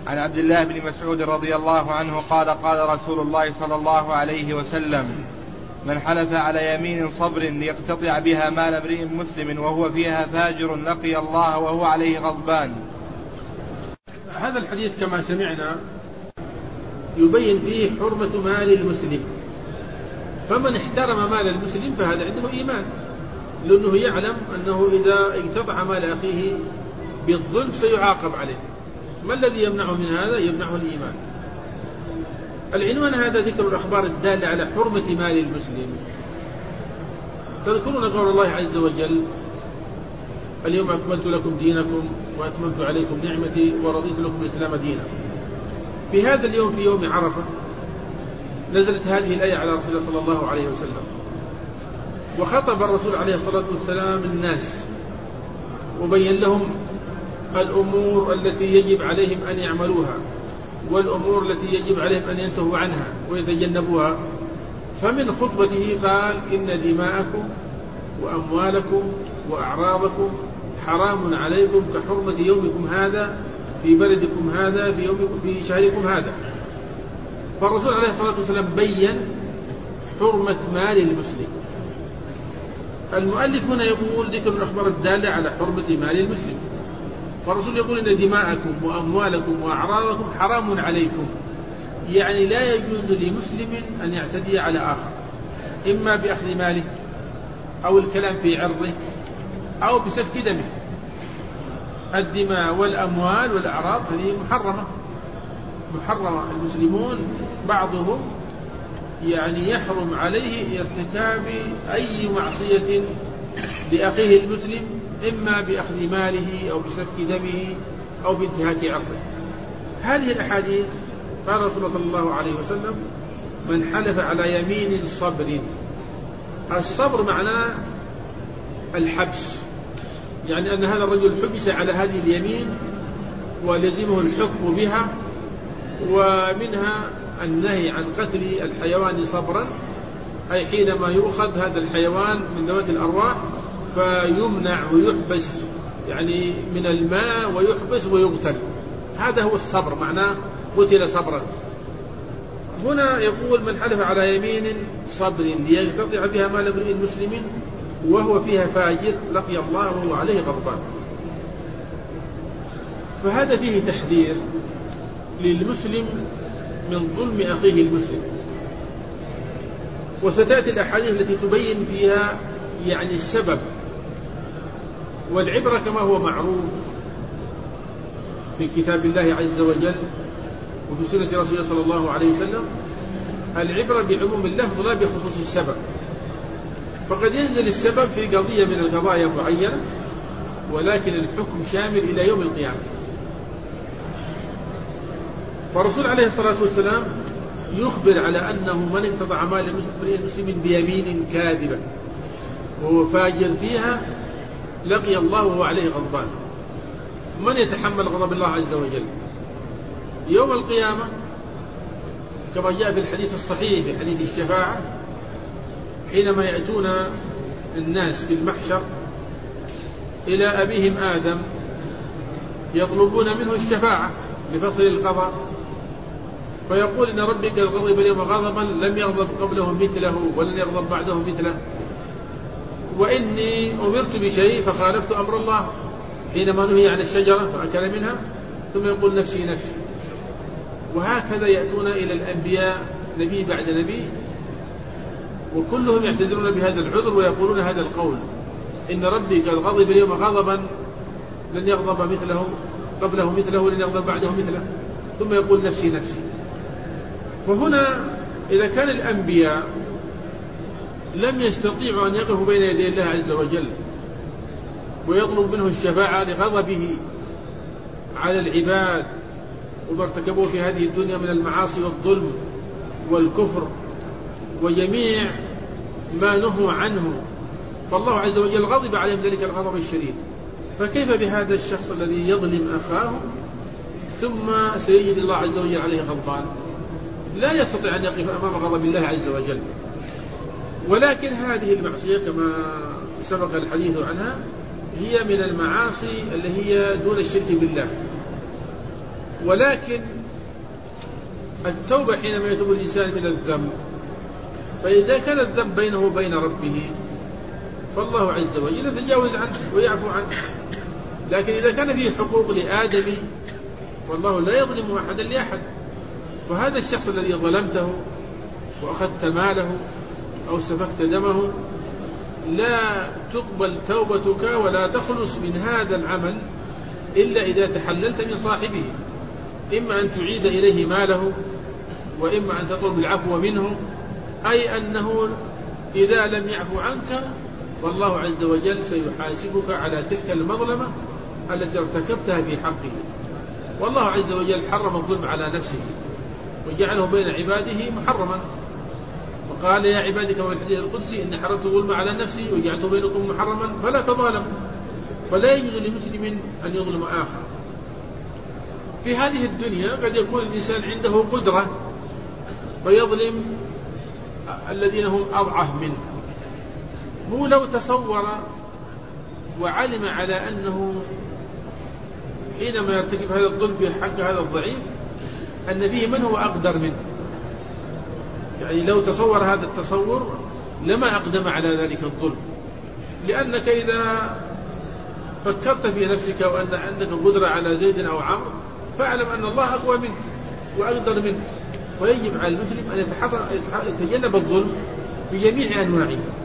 عن عبد الله بن مسعود رضي الله عنه قال قال رسول الله صلى الله عليه وسلم: من حلف على يمين صبر ليقتطع بها مال امرئ مسلم وهو فيها فاجر لقي الله وهو عليه غضبان. هذا الحديث كما سمعنا يبين فيه حرمة مال المسلم، فمن احترم مال المسلم فهذا عنده إيمان، لأنه يعلم أنه إذا اقتطع مال أخيه بالظلم سيعاقب عليه. ما الذي يمنعه من هذا؟ يمنعه الإيمان. العنوان هذا ذكر الأخبار الدالة على حرمة مال المسلم. تذكرون قول الله عز وجل: اليوم أكملت لكم دينكم وأتممت عليكم نعمتي ورضيت لكم الإسلام دينا. في هذا اليوم، في يوم عرفة، نزلت هذه الآية على رسول الله صلى الله عليه وسلم، وخطب الرسول عليه الصلاة والسلام الناس وبين لهم الأمور التي يجب عليهم أن يعملوها والأمور التي يجب عليهم أن ينتهوا عنها ويتجنبوها. فمن خطبته قال: إن دماءكم وأموالكم وأعراضكم حرام عليكم كحرمة يومكم هذا في بلدكم هذا في شهركم هذا. فالرسول عليه الصلاة والسلام بين حرمة مال المسلم. المؤلف هنا يقول ذكر الأخبار الدالة على حرمة مال المسلم، فالرسول يقول: إن دماءكم وأموالكم وأعراضكم حرام عليكم، يعني لا يجوز لمسلم أن يعتدي على آخر، إما بأخذ ماله أو الكلام في عرضه أو بسفك دمه. الدماء والأموال والأعراض هذه محرمة. المسلمون بعضهم يعني يحرم عليه ارتكاب أي معصية لأخيه المسلم، إما بأخذ ماله أو بسفك دمه أو بانتهاك عرضه. هذه الأحاديث قال رسول الله صلى الله عليه وسلم: من حلف على يمين صبر. الصبر معناه الحبس، يعني أن هذا الرجل حبس على هذه اليمين ولزمه الحكم بها. ومنها النهي عن قتل الحيوان صبرا، أي حينما يؤخذ هذا الحيوان من ذوات الأرواح فيمنع ويحبس يعني من الماء ويحبس ويقتل، هذا هو الصبر، معناه قتل صبرا. هنا يقول: من حلف على يمين صبر ليقتطع بها مال امرئ مسلم وهو فيها فاجر لقي الله وهو عليه غضبان. فهذا فيه تحذير للمسلم من ظلم أخيه المسلم، وستأتي الأحاديث التي تبين فيها يعني السبب. والعبرة كما هو معروف في كتاب الله عز وجل وفي سنة رسول الله صلى الله عليه وسلم، العبرة بعموم اللفظ لا بخصوص السبب. فقد ينزل السبب في قضية من القضايا معينة، ولكن الحكم شامل إلى يوم القيامة. فالرسول عليه الصلاة والسلام يخبر على أنه من اقتطع مال المسلم بيمين كاذبة وهو فاجر فيها لقي الله وهو عليه غضبان. من يتحمل غضب الله عز وجل يوم القيامة؟ كما جاء في الحديث الصحيح في حديث الشفاعة، حينما يأتون الناس في المحشر إلى أبيهم آدم يطلبون منه الشفاعة لفصل القضاء، فيقول: إن ربي قد غضب اليوم غضبا لم يغضب قبله مثله ولن يغضب بعده مثله، وإني أمرت بشيء فخالفت أمر الله، حينما نهي عن الشجرة فأكل منها، ثم يقول: نفسي نفسي. وهكذا يأتون إلى الأنبياء نبي بعد نبي، وكلهم يعتذرون بهذا العذر ويقولون هذا القول: إن ربي قد غضب اليوم غضبا لن يغضب مثله قبله مثله ولن يغضب بعده مثله، ثم يقول: نفسي نفسي. وهنا إذا كان الأنبياء لم يستطيعوا أن يقفوا بين يدي الله عز وجل ويطلب منه الشفاعة لغضبه على العباد وما ارتكبوه في هذه الدنيا من المعاصي والظلم والكفر وجميع ما نهوا عنه، فالله عز وجل غضب عليهم ذلك الغضب الشديد، فكيف بهذا الشخص الذي يظلم أخاه ثم سيجد الله عز وجل عليه غضبان؟ لا يستطيع أن يقف أمام غضب الله عز وجل. ولكن هذه المعصية كما سبق الحديث عنها هي من المعاصي اللي هي دون الشرك بالله، ولكن التوبة حينما يتوب الإنسان من الذنب، فإذا كان الذنب بينه وبين ربه فالله عز وجل يتجاوز عنه ويعفو عنه. لكن إذا كان فيه حقوق لآدم والله لا يظلم أحدا لأحد، فهذا الشخص الذي ظلمته وأخذت ماله أو سفكت دمه لا تقبل توبتك ولا تخلص من هذا العمل إلا إذا تحللت من صاحبه، إما أن تعيد إليه ماله وإما أن تطلب العفو منه، أي أنه إذا لم يعفو عنك والله عز وجل سيحاسبك على تلك المظلمة التي ارتكبتها في حقه. والله عز وجل حرم الظلم على نفسه وجعله بين عباده محرما، وقال يا عبادي كما في الحديث القدسي إن حرمت الظلم على نفسي وجعلته بينكم محرما فلا تظالموا. فلا يجوز لمسلم أن يظلم آخر. في هذه الدنيا قد يكون الإنسان عنده قدرة فيظلم الذين هم أضعف منه. هو لو تصور وعلم على أنه حينما يرتكب هذا الظلم في حق هذا الضعيف أن فيه من هو أقدر منه، يعني لو تصور هذا التصور لما أقدم على ذلك الظلم، لأنك إذا فكرت في نفسك وأن عندك قدرة على زيد أو عمرو فاعلم أن الله أقوى منك وأقدر منك. ويجب على المسلم أن يتجنب الظلم بجميع أنواعه.